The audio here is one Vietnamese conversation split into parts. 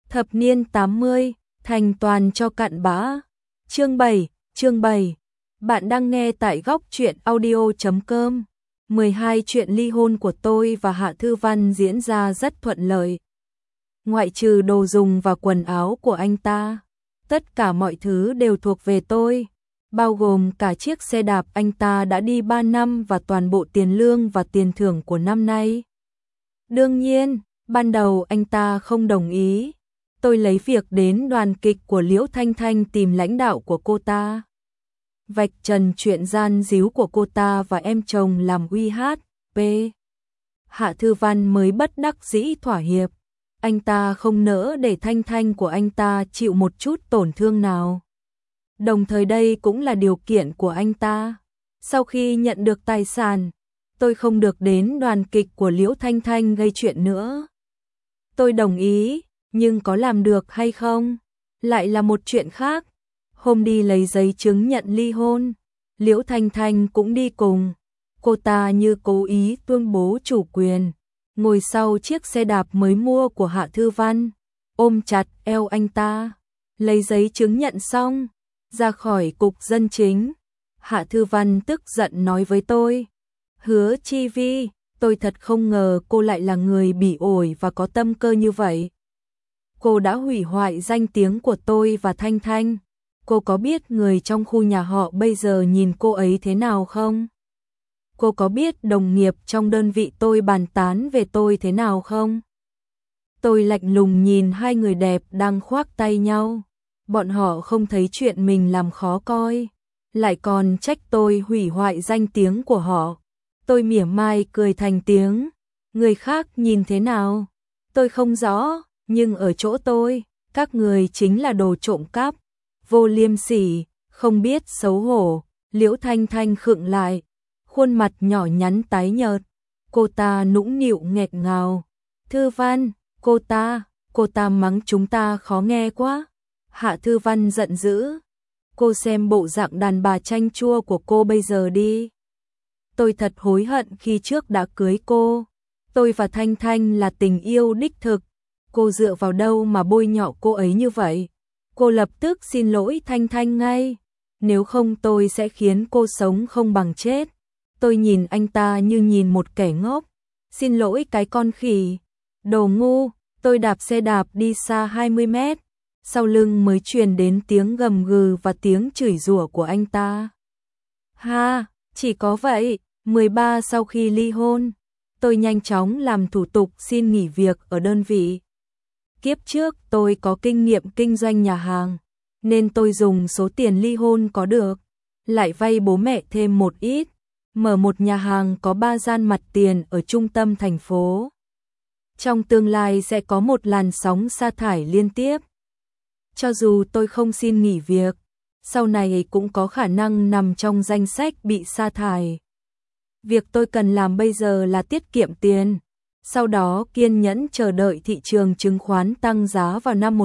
Thập niên 80, thành toàn cho cặn bã. Chương 7. Bạn đang nghe tại góc truyện audio.com. 12 chuyện ly hôn của tôi và Hạ Thư Văn diễn ra rất thuận lợi. Ngoại trừ đồ dùng và quần áo của anh ta, tất cả mọi thứ đều thuộc về tôi, bao gồm cả chiếc xe đạp anh ta đã đi 3 năm và toàn bộ tiền lương và tiền thưởng của năm nay. Đương nhiên, ban đầu anh ta không đồng ý. Tôi lấy việc đến đoàn kịch của Liễu Thanh Thanh tìm lãnh đạo của cô ta, vạch trần chuyện gian díu của cô ta và em chồng làm uy hát. Hạ Thư Văn mới bất đắc dĩ thỏa hiệp. Anh ta không nỡ để Thanh Thanh của anh ta chịu một chút tổn thương nào. Đồng thời đây cũng là điều kiện của anh ta. Sau khi nhận được tài sản, tôi không được đến đoàn kịch của Liễu Thanh Thanh gây chuyện nữa. Tôi đồng ý, nhưng có làm được hay không lại là một chuyện khác. Hôm đi lấy giấy chứng nhận ly hôn, Liễu Thanh Thanh cũng đi cùng. Cô ta như cố ý tuyên bố chủ quyền, ngồi sau chiếc xe đạp mới mua của Hạ Thư Văn, ôm chặt eo anh ta. Lấy giấy chứng nhận xong, ra khỏi cục dân chính, Hạ Thư Văn tức giận nói với tôi: "Hứa Chi Vi, tôi thật không ngờ cô lại là người bỉ ổi và có tâm cơ như vậy. Cô đã hủy hoại danh tiếng của tôi và Thanh Thanh. Cô có biết người trong khu nhà họ bây giờ nhìn cô ấy thế nào không? Cô có biết đồng nghiệp trong đơn vị tôi bàn tán về tôi thế nào không?" Tôi lạnh lùng nhìn hai người đẹp đang khoác tay nhau. Bọn họ không thấy chuyện mình làm khó coi, lại còn trách tôi hủy hoại danh tiếng của họ. Tôi mỉa mai cười thành tiếng. Người khác nhìn thế nào tôi không rõ, nhưng ở chỗ tôi, các người chính là đồ trộm cắp, vô liêm sỉ, không biết xấu hổ. Liễu Thanh Thanh khựng lại, khuôn mặt nhỏ nhắn tái nhợt. Cô ta nũng nịu nghẹt ngào. "Thư Văn, cô ta mắng chúng ta khó nghe quá." Hạ Thư Văn giận dữ. "Cô xem bộ dạng đàn bà chanh chua của cô bây giờ đi. Tôi thật hối hận khi trước đã cưới cô. Tôi và Thanh Thanh là tình yêu đích thực. Cô dựa vào đâu mà bôi nhọ cô ấy như vậy? Cô lập tức xin lỗi Thanh Thanh ngay. Nếu không tôi sẽ khiến cô sống không bằng chết." Tôi nhìn anh ta như nhìn một kẻ ngốc. "Xin lỗi cái con khỉ. Đồ ngu." Tôi đạp xe đạp đi xa 20 mét. Sau lưng mới truyền đến tiếng gầm gừ và tiếng chửi rủa của anh ta. Ha, chỉ có vậy. 13 sau khi ly hôn, tôi nhanh chóng làm thủ tục xin nghỉ việc ở đơn vị. Kiếp trước tôi có kinh nghiệm kinh doanh nhà hàng, nên tôi dùng số tiền ly hôn có được, lại vay bố mẹ thêm một ít, mở một nhà hàng có 3 gian mặt tiền ở trung tâm thành phố. Trong tương lai sẽ có một làn sóng sa thải liên tiếp. Cho dù tôi không xin nghỉ việc, sau này cũng có khả năng nằm trong danh sách bị sa thải. Việc tôi cần làm bây giờ là tiết kiệm tiền, sau đó kiên nhẫn chờ đợi thị trường chứng khoán tăng giá vào năm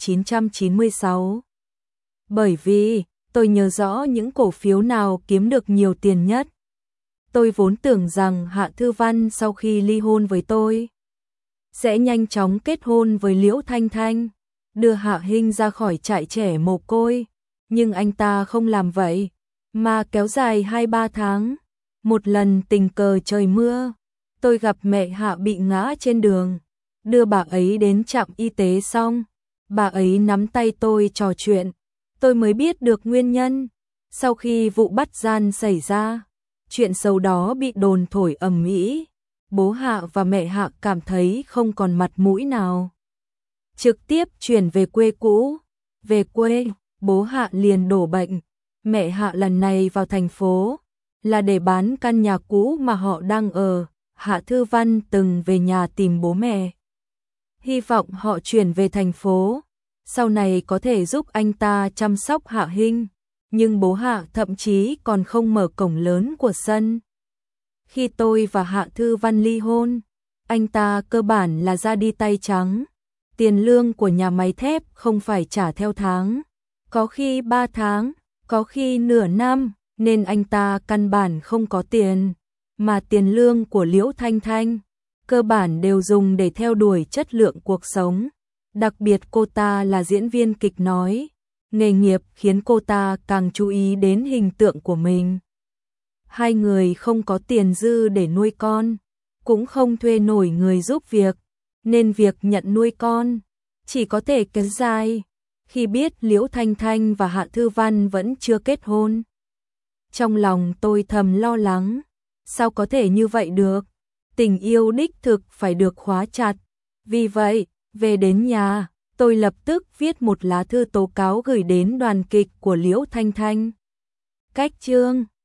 1996. Bởi vì tôi nhớ rõ những cổ phiếu nào kiếm được nhiều tiền nhất. Tôi vốn tưởng rằng Hạ Thư Văn sau khi ly hôn với tôi sẽ nhanh chóng kết hôn với Liễu Thanh Thanh, đưa Hạ Hinh ra khỏi trại trẻ mồ côi, nhưng anh ta không làm vậy, mà kéo dài 2-3 tháng. Một lần tình cờ trời mưa, tôi gặp mẹ Hạ bị ngã trên đường, đưa bà ấy đến trạm y tế xong, bà ấy nắm tay tôi trò chuyện, tôi mới biết được nguyên nhân. Sau khi vụ bắt gian xảy ra, chuyện xấu đó bị đồn thổi ầm ĩ, bố Hạ và mẹ Hạ cảm thấy không còn mặt mũi nào, trực tiếp chuyển về quê cũ. Về quê, bố Hạ liền đổ bệnh, mẹ Hạ lần này vào thành phố là để bán căn nhà cũ mà họ đang ở. Hạ Thư Văn từng về nhà tìm bố mẹ, hy vọng họ chuyển về thành phố, sau này có thể giúp anh ta chăm sóc Hạ Hinh, nhưng bố Hạ thậm chí còn không mở cổng lớn của sân. Khi tôi và Hạ Thư Văn ly hôn, anh ta cơ bản là ra đi tay trắng. Tiền lương của nhà máy thép không phải trả theo tháng, có khi 3 tháng, có khi nửa năm, nên anh ta căn bản không có tiền, mà tiền lương của Liễu Thanh Thanh cơ bản đều dùng để theo đuổi chất lượng cuộc sống. Đặc biệt cô ta là diễn viên kịch nói, nghề nghiệp khiến cô ta càng chú ý đến hình tượng của mình. Hai người không có tiền dư để nuôi con, cũng không thuê nổi người giúp việc, nên việc nhận nuôi con chỉ có thể kéo dài. Khi biết Liễu Thanh Thanh và Hạ Thư Văn vẫn chưa kết hôn, trong lòng tôi thầm lo lắng, sao có thể như vậy được? Tình yêu đích thực phải được khóa chặt. Vì vậy, về đến nhà, tôi lập tức viết một lá thư tố cáo gửi đến đoàn kịch của Liễu Thanh Thanh. Cách chương